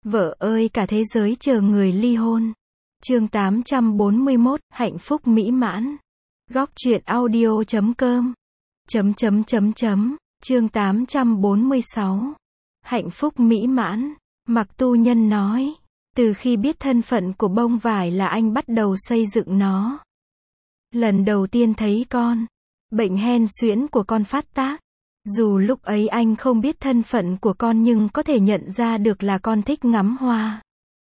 Vợ ơi cả thế giới chờ người ly hôn. Chương 841, hạnh phúc mỹ mãn. Góc truyện audio.com. Chương 846. Hạnh phúc mỹ mãn. Mạc Tu Nhân nói, từ khi biết thân phận của bông vải là anh bắt đầu xây dựng nó. Lần đầu tiên thấy con, bệnh hen suyễn của con phát tác. Dù lúc ấy anh không biết thân phận của con nhưng có thể nhận ra được là con thích ngắm hoa.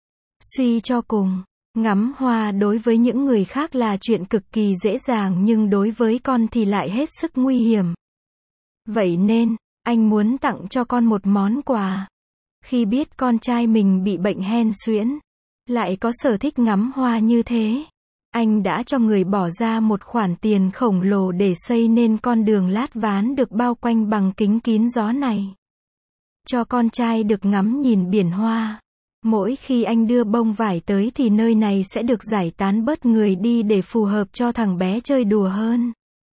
Suy cho cùng, ngắm hoa đối với những người khác là chuyện cực kỳ dễ dàng nhưng đối với con thì lại hết sức nguy hiểm. Vậy nên, anh muốn tặng cho con một món quà. Khi biết con trai mình bị bệnh hen suyễn, lại có sở thích ngắm hoa như thế, anh đã cho người bỏ ra một khoản tiền khổng lồ để xây nên con đường lát ván được bao quanh bằng kính kín gió này. Cho con trai được ngắm nhìn biển hoa. Mỗi khi anh đưa bông vải tới thì nơi này sẽ được giải tán bớt người đi để phù hợp cho thằng bé chơi đùa hơn.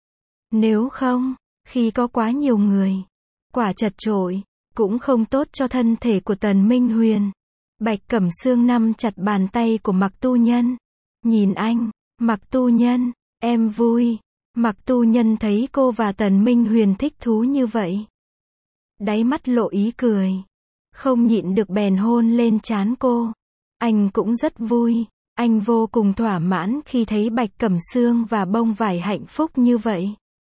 Nếu không, khi có quá nhiều người, quả chật chội, cũng không tốt cho thân thể của Tần Minh Huyền. Bạch Cẩm Sương nắm chặt bàn tay của Mạc Tu Nhân. Nhìn anh, Mạc Tu Nhân, em vui. Mạc Tu Nhân thấy cô và Tần Minh Huyền thích thú như vậy, đáy mắt lộ ý cười, không nhịn được bèn hôn lên trán cô. Anh cũng rất vui, anh vô cùng thỏa mãn khi thấy Bạch Cẩm Sương và bông vải hạnh phúc như vậy.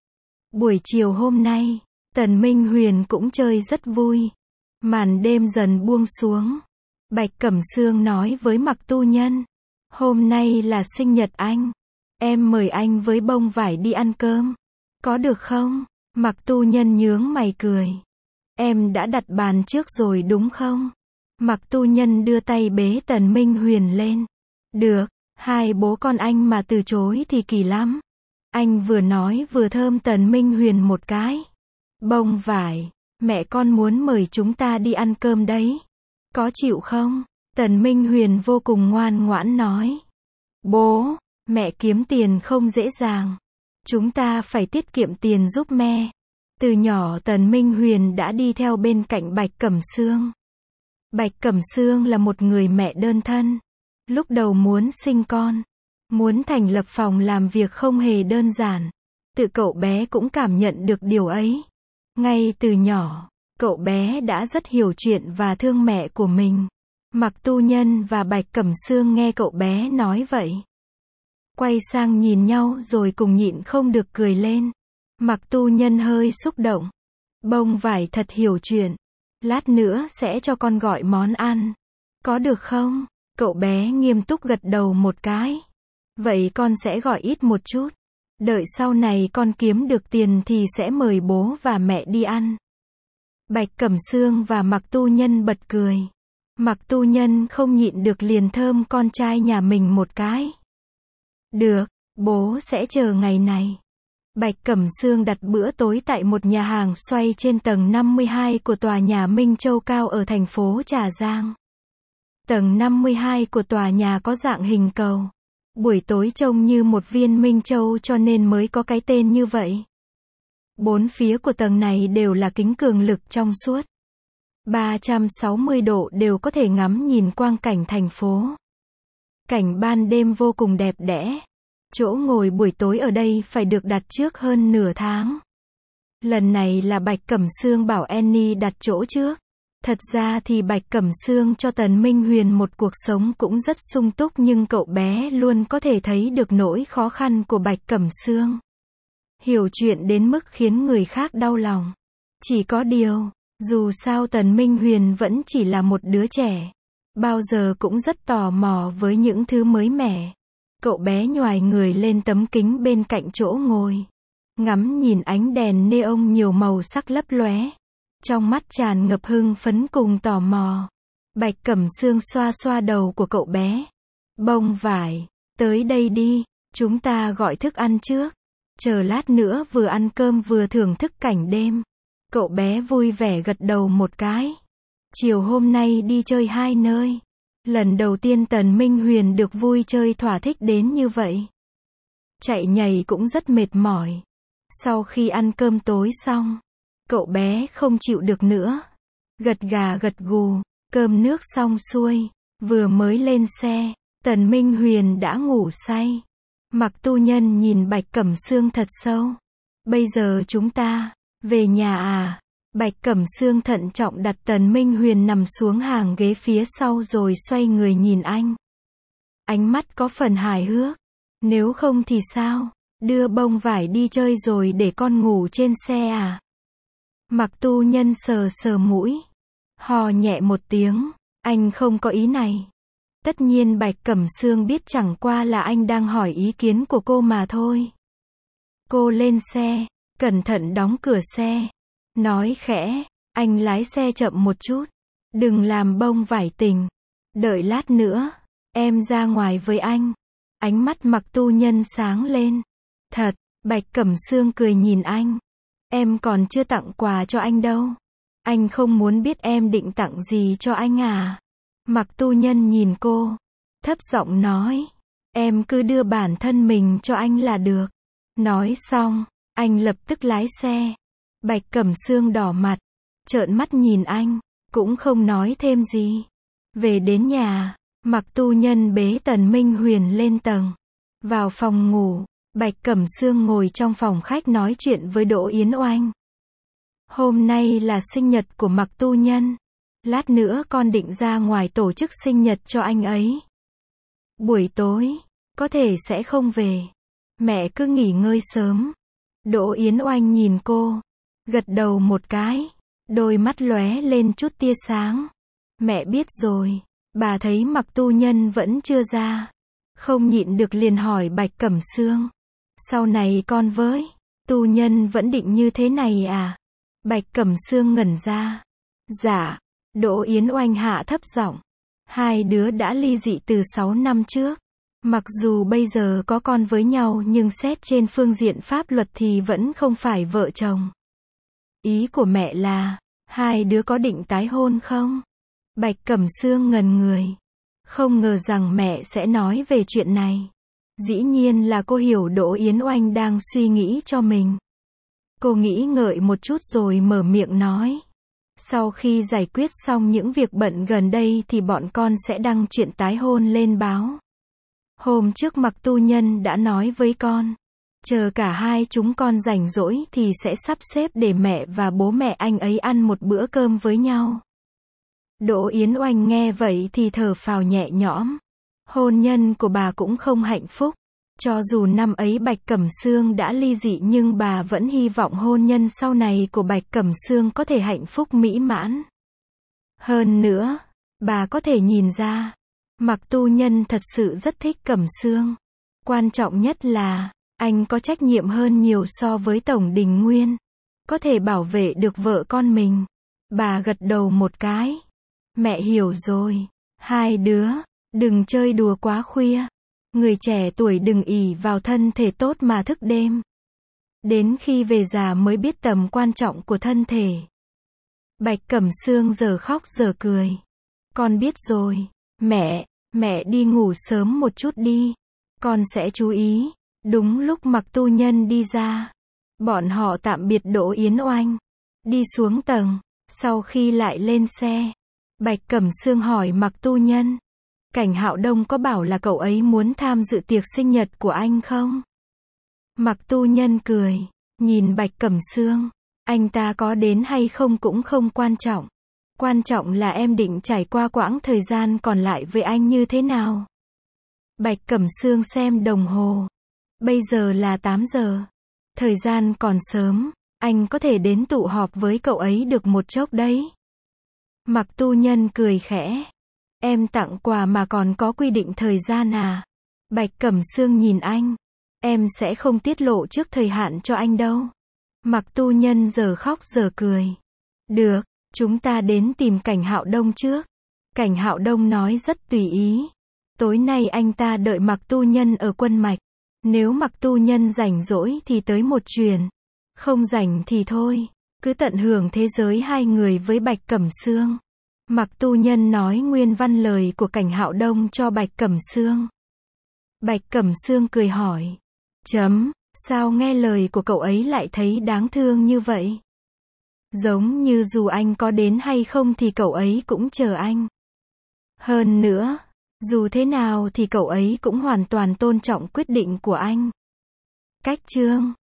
Buổi chiều hôm nay, Tần Minh Huyền cũng chơi rất vui. Màn đêm dần buông xuống. Bạch Cẩm Sương nói với Mạc Tu Nhân, hôm nay là sinh nhật anh. Em mời anh với bông vải đi ăn cơm. Có được không? Mạc Tu Nhân nhướng mày cười. Em đã đặt bàn trước rồi đúng không? Mạc Tu Nhân đưa tay bế Tần Minh Huyền lên. Được, hai bố con anh mà từ chối thì kỳ lắm. Anh vừa nói vừa thơm Tần Minh Huyền một cái. Bông vải, mẹ con muốn mời chúng ta đi ăn cơm đấy. Có chịu không? Tần Minh Huyền vô cùng ngoan ngoãn nói. Bố, mẹ kiếm tiền không dễ dàng. Chúng ta phải tiết kiệm tiền giúp mẹ. Từ nhỏ Tần Minh Huyền đã đi theo bên cạnh Bạch Cẩm Sương. Bạch Cẩm Sương là một người mẹ đơn thân. Lúc đầu muốn sinh con, muốn thành lập phòng làm việc không hề đơn giản. Tự cậu bé cũng cảm nhận được điều ấy. Ngay từ nhỏ, cậu bé đã rất hiểu chuyện và thương mẹ của mình. Mạc Tu Nhân và Bạch Cẩm Sương nghe cậu bé nói vậy, quay sang nhìn nhau rồi cùng nhịn không được cười lên. Mạc Tu Nhân hơi xúc động. Bông vải thật hiểu chuyện. Lát nữa sẽ cho con gọi món ăn. Có được không? Cậu bé nghiêm túc gật đầu một cái. Vậy con sẽ gọi ít một chút. Đợi sau này con kiếm được tiền thì sẽ mời bố và mẹ đi ăn. Bạch Cẩm Sương và Mạc Tu Nhân bật cười. Mạc Tu Nhân không nhịn được liền thơm con trai nhà mình một cái. Được, bố sẽ chờ ngày này. Bạch Cẩm Sương đặt bữa tối tại một nhà hàng xoay trên tầng 52 của tòa nhà Minh Châu Cao ở thành phố Trà Giang. Tầng 52 của tòa nhà có dạng hình cầu. Buổi tối trông như một viên minh châu cho nên mới có cái tên như vậy. Bốn phía của tầng này đều là kính cường lực trong suốt. 360 độ đều có thể ngắm nhìn quang cảnh thành phố. Cảnh ban đêm vô cùng đẹp đẽ. Chỗ ngồi buổi tối ở đây phải được đặt trước hơn nửa tháng. Lần này là Bạch Cẩm Sương bảo Annie đặt chỗ trước. Thật ra thì Bạch Cẩm Sương cho Tần Minh Huyền một cuộc sống cũng rất sung túc nhưng cậu bé luôn có thể thấy được nỗi khó khăn của Bạch Cẩm Sương. Hiểu chuyện đến mức khiến người khác đau lòng. Chỉ có điều, dù sao Tần Minh Huyền vẫn chỉ là một đứa trẻ. Bao giờ cũng rất tò mò với những thứ mới mẻ. Cậu bé nhoài người lên tấm kính bên cạnh chỗ ngồi. Ngắm nhìn ánh đèn neon nhiều màu sắc lấp lóe. Trong mắt tràn ngập hưng phấn cùng tò mò. Bạch Cẩm Sương xoa xoa đầu của cậu bé. Bông vải, tới đây đi, chúng ta gọi thức ăn trước. Chờ lát nữa vừa ăn cơm vừa thưởng thức cảnh đêm. Cậu bé vui vẻ gật đầu một cái. Chiều hôm nay đi chơi hai nơi. Lần đầu tiên Tần Minh Huyền được vui chơi thỏa thích đến như vậy. Chạy nhảy cũng rất mệt mỏi. Sau khi ăn cơm tối xong, cậu bé không chịu được nữa. Gật gà gật gù, Cơm nước xong xuôi, vừa mới lên xe, Tần Minh Huyền đã ngủ say. Mặc Tu Nhân nhìn Bạch Cẩm Sương thật sâu. Bây giờ chúng ta, về nhà à? Bạch Cẩm Sương thận trọng đặt Tần Minh Huyền nằm xuống hàng ghế phía sau rồi xoay người nhìn anh. Ánh mắt có phần hài hước. Nếu không thì sao? Đưa bông vải đi chơi rồi để con ngủ trên xe à? Mặc Tu Nhân sờ sờ mũi. Hò nhẹ một tiếng. Anh không có ý này. Tất nhiên Bạch Cẩm Sương biết chẳng qua là anh đang hỏi ý kiến của cô mà thôi. Cô lên xe, cẩn thận đóng cửa xe. Nói khẽ, anh lái xe chậm một chút. Đừng làm bông vải tình. Đợi lát nữa, em ra ngoài với anh. Ánh mắt Mặc Tu Nhân sáng lên. Thật, Bạch Cẩm Sương cười nhìn anh. Em còn chưa tặng quà cho anh đâu. Anh không muốn biết em định tặng gì cho anh à? Mặc Tu Nhân nhìn cô, thấp giọng nói. Em cứ đưa bản thân mình cho anh là được. Nói xong, anh lập tức lái xe. Bạch Cẩm Sương đỏ mặt, trợn mắt nhìn anh, cũng không nói thêm gì. Về đến nhà, Mặc Tu Nhân bế Tần Minh Huyền lên tầng. Vào phòng ngủ, Bạch Cẩm Sương ngồi trong phòng khách nói chuyện với Đỗ Yến Oanh. Hôm nay là sinh nhật của Mặc Tu Nhân. Lát nữa con định ra ngoài tổ chức sinh nhật cho anh ấy. Buổi tối, có thể sẽ không về. Mẹ cứ nghỉ ngơi sớm. Đỗ Yến Oanh nhìn cô, gật đầu một cái, đôi mắt lóe lên chút tia sáng. Mẹ biết rồi. Bà thấy Mặc Tu Nhân vẫn chưa ra, không nhịn được liền hỏi Bạch Cẩm Sương. Sau này con với Tu Nhân vẫn định như thế này à? Bạch Cẩm Sương ngẩn ra. Dạ. Đỗ Yến Oanh hạ thấp giọng. Hai đứa đã ly dị từ 6 năm trước. Mặc dù bây giờ có con với nhau nhưng xét trên phương diện pháp luật thì vẫn không phải vợ chồng. Ý của mẹ là, hai đứa có định tái hôn không? Bạch Cẩm Sương ngần người. Không ngờ rằng mẹ sẽ nói về chuyện này. Dĩ nhiên là cô hiểu Đỗ Yến Oanh đang suy nghĩ cho mình. Cô nghĩ ngợi một chút rồi mở miệng nói. Sau khi giải quyết xong những việc bận gần đây thì bọn con sẽ đăng chuyện tái hôn lên báo. Hôm trước Mặc Tu Nhân đã nói với con. Chờ cả hai chúng con rảnh rỗi thì sẽ sắp xếp để mẹ và bố mẹ anh ấy ăn một bữa cơm với nhau. Đỗ Yến Oanh nghe vậy thì thở phào nhẹ nhõm. Hôn nhân của bà cũng không hạnh phúc. Cho dù năm ấy Bạch Cẩm Sương đã ly dị nhưng bà vẫn hy vọng hôn nhân sau này của Bạch Cẩm Sương có thể hạnh phúc mỹ mãn. Hơn nữa, bà có thể nhìn ra, Mặc Tu Nhân thật sự rất thích Cẩm Sương. Quan trọng nhất là, anh có trách nhiệm hơn nhiều so với Tổng Đình Nguyên. Có thể bảo vệ được vợ con mình. Bà gật đầu một cái. Mẹ hiểu rồi. Hai đứa, đừng chơi đùa quá khuya. Người trẻ tuổi đừng ỷ vào thân thể tốt mà thức đêm. Đến khi về già mới biết tầm quan trọng của thân thể. Bạch Cẩm Sương giờ khóc giờ cười. Con biết rồi. Mẹ đi ngủ sớm một chút đi. Con sẽ chú ý. Đúng lúc Mặc Tu Nhân đi ra. Bọn họ tạm biệt Đỗ Yến Oanh. Đi xuống tầng. Sau khi lại lên xe, Bạch Cẩm Sương hỏi Mặc Tu Nhân. Cảnh Hạo Đông có bảo là cậu ấy muốn tham dự tiệc sinh nhật của anh không? Mặc Tu Nhân cười, nhìn Bạch Cẩm Sương. Anh ta có đến hay không cũng không quan trọng. Quan trọng là em định trải qua quãng thời gian còn lại với anh như thế nào? Bạch Cẩm Sương xem đồng hồ. Bây giờ là 8 giờ. Thời gian còn sớm, anh có thể đến tụ họp với cậu ấy được một chốc đấy. Mặc Tu Nhân cười khẽ. Em tặng quà mà còn có quy định thời gian à? Bạch Cẩm Sương nhìn anh. Em sẽ không tiết lộ trước thời hạn cho anh đâu. Mặc Tu Nhân giờ khóc giờ cười. Được, chúng ta đến tìm Cảnh Hạo Đông trước. Cảnh Hạo Đông nói rất tùy ý. Tối nay anh ta đợi Mặc Tu Nhân ở Quân Mạch. Nếu Mặc Tu Nhân rảnh rỗi thì tới một chuyến. Không rảnh thì thôi. Cứ tận hưởng thế giới hai người với Bạch Cẩm Sương. Mặc Tu Nhân nói nguyên văn lời của Cảnh Hạo Đông cho Bạch Cẩm Sương. Bạch Cẩm Sương cười hỏi. Sao nghe lời của cậu ấy lại thấy đáng thương như vậy? Giống như dù anh có đến hay không thì cậu ấy cũng chờ anh. Hơn nữa, dù thế nào thì cậu ấy cũng hoàn toàn tôn trọng quyết định của anh. Cách chương